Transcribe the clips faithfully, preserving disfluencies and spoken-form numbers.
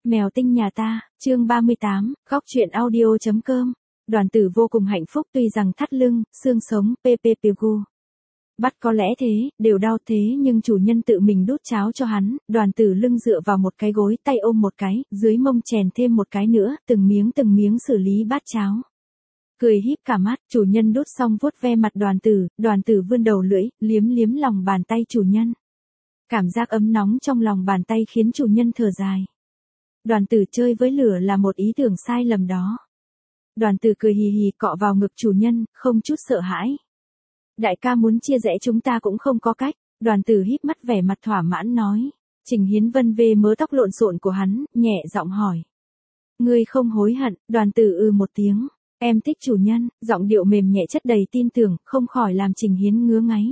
Mèo tinh nhà ta, chương ba mươi tám, góc truyện audio chấm com. Đoàn Tử vô cùng hạnh phúc tuy rằng thắt lưng, xương sống, pppu. Bắt có lẽ thế, đều đau thế nhưng chủ nhân tự mình đút cháo cho hắn, Đoàn Tử lưng dựa vào một cái gối, tay ôm một cái, dưới mông chèn thêm một cái nữa, từng miếng từng miếng xử lý bát cháo. Cười híp cả mắt, chủ nhân đút xong vuốt ve mặt Đoàn Tử, Đoàn Tử vươn đầu lưỡi, liếm liếm lòng bàn tay chủ nhân. Cảm giác ấm nóng trong lòng bàn tay khiến chủ nhân thở dài. Đoàn Tử chơi với lửa là một ý tưởng sai lầm đó. Đoàn Tử cười hì hì cọ vào ngực chủ nhân, không chút sợ hãi. Đại ca muốn chia rẽ chúng ta cũng không có cách, Đoàn Tử híp mắt vẻ mặt thỏa mãn nói. Trình Hiến vân về mớ tóc lộn xộn của hắn, nhẹ giọng hỏi. Ngươi không hối hận, Đoàn Tử ư một tiếng. Em thích chủ nhân, giọng điệu mềm nhẹ chất đầy tin tưởng, không khỏi làm Trình Hiến ngứa ngáy.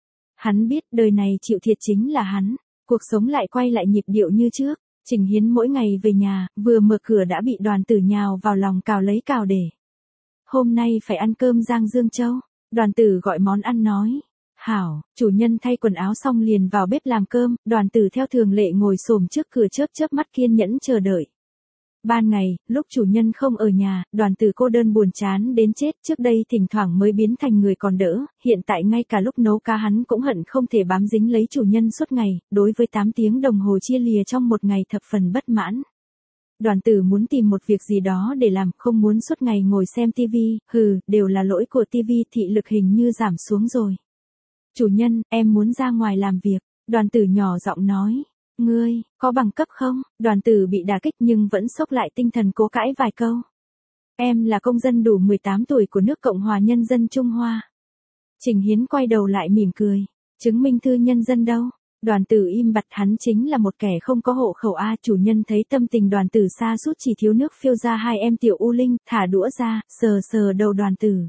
Hắn biết đời này chịu thiệt chính là hắn, cuộc sống lại quay lại nhịp điệu như trước. Trình Hiến mỗi ngày về nhà, vừa mở cửa đã bị Đoàn Tử nhào vào lòng cào lấy cào để. Hôm nay phải ăn cơm rang Dương Châu, Đoàn Tử gọi món ăn nói. Hảo, chủ nhân thay quần áo xong liền vào bếp làm cơm, Đoàn Tử theo thường lệ ngồi xổm trước cửa chớp chớp mắt kiên nhẫn chờ đợi. Ban ngày, lúc chủ nhân không ở nhà, Đoàn Tử cô đơn buồn chán đến chết, trước đây thỉnh thoảng mới biến thành người còn đỡ, hiện tại ngay cả lúc nấu cá hắn cũng hận không thể bám dính lấy chủ nhân suốt ngày, đối với tám tiếng đồng hồ chia lìa trong một ngày thập phần bất mãn. Đoàn Tử muốn tìm một việc gì đó để làm, không muốn suốt ngày ngồi xem tivi, hừ, đều là lỗi của tivi, thị lực hình như giảm xuống rồi. Chủ nhân, em muốn ra ngoài làm việc, Đoàn Tử nhỏ giọng nói. Ngươi, có bằng cấp không? Đoàn Tử bị đả kích nhưng vẫn xốc lại tinh thần cố cãi vài câu. Em là công dân đủ mười tám tuổi của nước Cộng hòa Nhân dân Trung Hoa. Trình Hiến quay đầu lại mỉm cười. Chứng minh thư nhân dân đâu? Đoàn Tử im bặt, hắn chính là một kẻ không có hộ khẩu a. Chủ nhân thấy tâm tình Đoàn Tử sa sút chỉ thiếu nước phiêu ra hai em Tiểu U Linh, thả đũa ra, sờ sờ đầu Đoàn Tử.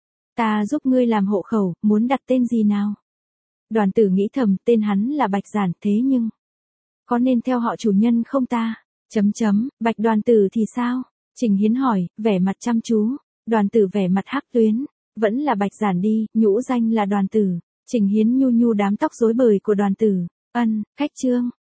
Ta giúp ngươi làm hộ khẩu, muốn đặt tên gì nào? Đoàn Tử nghĩ thầm, tên hắn là Bạch Giản, thế nhưng có nên theo họ chủ nhân không ta? Chấm chấm, Bạch Đoàn Tử thì sao? Trình Hiến hỏi, vẻ mặt chăm chú. Đoàn Tử vẻ mặt hắc tuyến. Vẫn là Bạch Giản đi, nhũ danh là Đoàn Tử. Trình Hiến nhu nhu đám tóc rối bời của Đoàn Tử. Ân, khách trương,